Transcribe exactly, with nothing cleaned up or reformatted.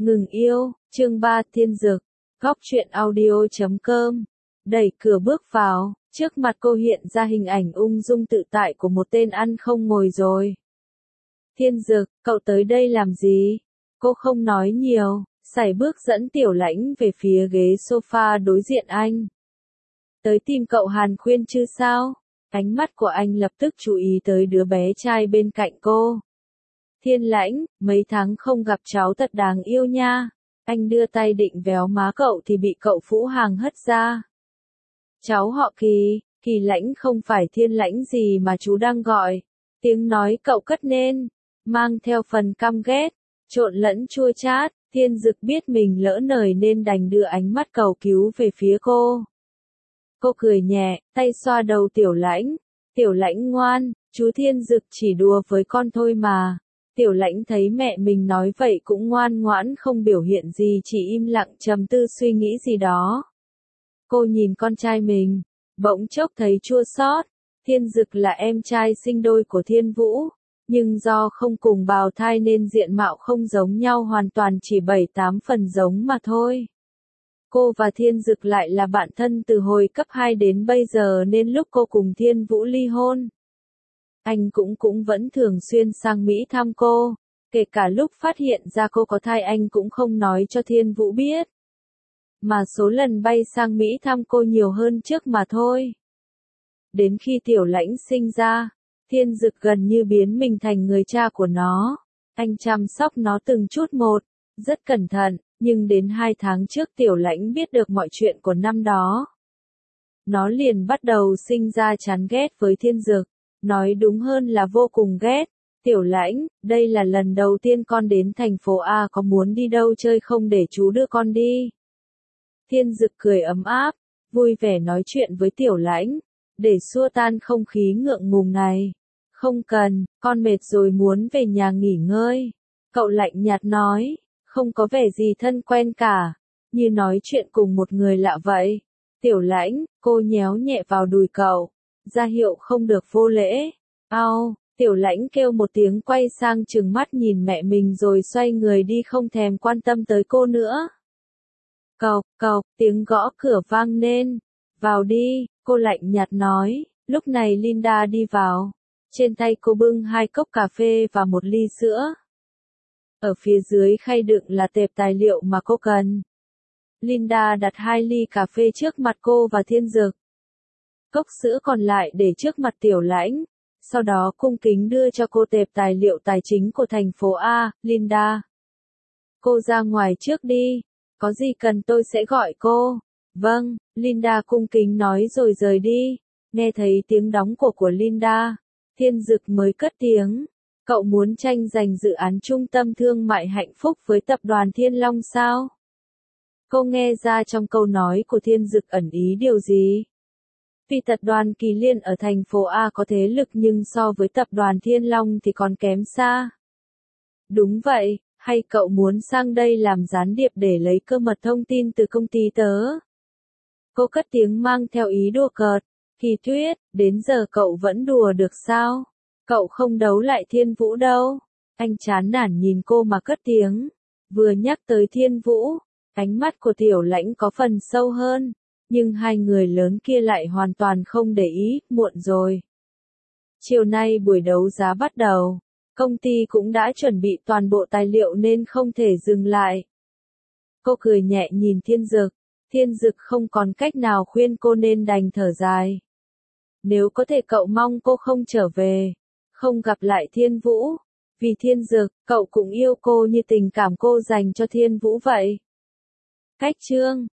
Ngừng yêu, chương ba Thiên Dực, góc truyện audio chấm com. Đẩy cửa bước vào, trước mặt cô hiện ra hình ảnh ung dung tự tại của một tên ăn không ngồi rồi. Thiên Dực, cậu tới đây làm gì? Cô không nói nhiều, sải bước dẫn Tiểu Lãnh về phía ghế sofa đối diện anh. Tới tìm cậu Hàn Khuyên chứ sao? Ánh mắt của anh lập tức chú ý tới đứa bé trai bên cạnh cô. Thiên Lãnh, mấy tháng không gặp cháu thật đáng yêu nha. Anh đưa tay định véo má cậu thì bị cậu Phũ Hàng hất ra. Cháu họ Kỳ, Kỳ Lãnh không phải Thiên Lãnh gì mà chú đang gọi. Tiếng nói cậu cất nên, mang theo phần căm ghét, trộn lẫn chua chát. Thiên Dực biết mình lỡ lời nên đành đưa ánh mắt cầu cứu về phía cô. Cô cười nhẹ, tay xoa đầu Tiểu Lãnh. Tiểu Lãnh ngoan, chú Thiên Dực chỉ đùa với con thôi mà. Tiểu Lãnh thấy mẹ mình nói vậy cũng ngoan ngoãn không biểu hiện gì, chỉ im lặng trầm tư suy nghĩ gì đó. Cô nhìn con trai mình, bỗng chốc thấy chua xót. Thiên Dực là em trai sinh đôi của Thiên Vũ, nhưng do không cùng bào thai nên diện mạo không giống nhau, hoàn toàn chỉ bảy tám phần giống mà thôi. Cô và Thiên Dực lại là bạn thân từ hồi cấp hai đến bây giờ nên lúc cô cùng Thiên Vũ ly hôn, anh cũng cũng vẫn thường xuyên sang Mỹ thăm cô, kể cả lúc phát hiện ra cô có thai anh cũng không nói cho Thiên Vũ biết. Mà số lần bay sang Mỹ thăm cô nhiều hơn trước mà thôi. Đến khi Tiểu Lãnh sinh ra, Thiên Dực gần như biến mình thành người cha của nó. Anh chăm sóc nó từng chút một, rất cẩn thận, nhưng đến hai tháng trước Tiểu Lãnh biết được mọi chuyện của năm đó. Nó liền bắt đầu sinh ra chán ghét với Thiên Dực. Nói đúng hơn là vô cùng ghét. Tiểu Lãnh, đây là lần đầu tiên con đến thành phố A, có muốn đi đâu chơi không để chú đưa con đi? Thiên Dực cười ấm áp, vui vẻ nói chuyện với Tiểu Lãnh, để xua tan không khí ngượng ngùng này. Không cần, con mệt rồi muốn về nhà nghỉ ngơi. Cậu lạnh nhạt nói, không có vẻ gì thân quen cả, như nói chuyện cùng một người lạ vậy. Tiểu Lãnh, cô nhéo nhẹ vào đùi cậu, ra hiệu không được vô lễ. Ao, Tiểu Lãnh kêu một tiếng, quay sang trừng mắt nhìn mẹ mình rồi xoay người đi, không thèm quan tâm tới cô nữa. Cộc, cộc, tiếng gõ cửa vang lên. Vào đi, cô lạnh nhạt nói. Lúc này Linda đi vào. Trên tay cô bưng hai cốc cà phê và một ly sữa. Ở phía dưới khay đựng là tệp tài liệu mà cô cần. Linda đặt hai ly cà phê trước mặt cô và Thiên Dực. Cốc sữa còn lại để trước mặt Tiểu Lãnh, sau đó cung kính đưa cho cô tệp tài liệu tài chính của thành phố A. Linda, cô ra ngoài trước đi, có gì cần tôi sẽ gọi cô. Vâng, Linda cung kính nói rồi rời đi. Nghe thấy tiếng đóng cổ của Linda, Thiên Dực mới cất tiếng, cậu muốn tranh giành dự án trung tâm thương mại Hạnh Phúc với tập đoàn Thiên Long sao? Cô nghe ra trong câu nói của Thiên Dực ẩn ý điều gì? Vì tập đoàn Kỳ Liên ở thành phố A có thế lực nhưng so với tập đoàn Thiên Long thì còn kém xa. Đúng vậy, hay cậu muốn sang đây làm gián điệp để lấy cơ mật thông tin từ công ty tớ? Cô cất tiếng mang theo ý đùa cợt. Kỳ Tuyết, đến giờ cậu vẫn đùa được sao? Cậu không đấu lại Thiên Vũ đâu. Anh chán nản nhìn cô mà cất tiếng. Vừa nhắc tới Thiên Vũ, ánh mắt của Tiểu Lãnh có phần sâu hơn. Nhưng hai người lớn kia lại hoàn toàn không để ý, muộn rồi. Chiều nay buổi đấu giá bắt đầu. Công ty cũng đã chuẩn bị toàn bộ tài liệu nên không thể dừng lại. Cô cười nhẹ nhìn Thiên Dực. Thiên Dực không còn cách nào khuyên cô nên đành thở dài. Nếu có thể cậu mong cô không trở về, không gặp lại Thiên Vũ. Vì Thiên Dực, cậu cũng yêu cô như tình cảm cô dành cho Thiên Vũ vậy. Cách chương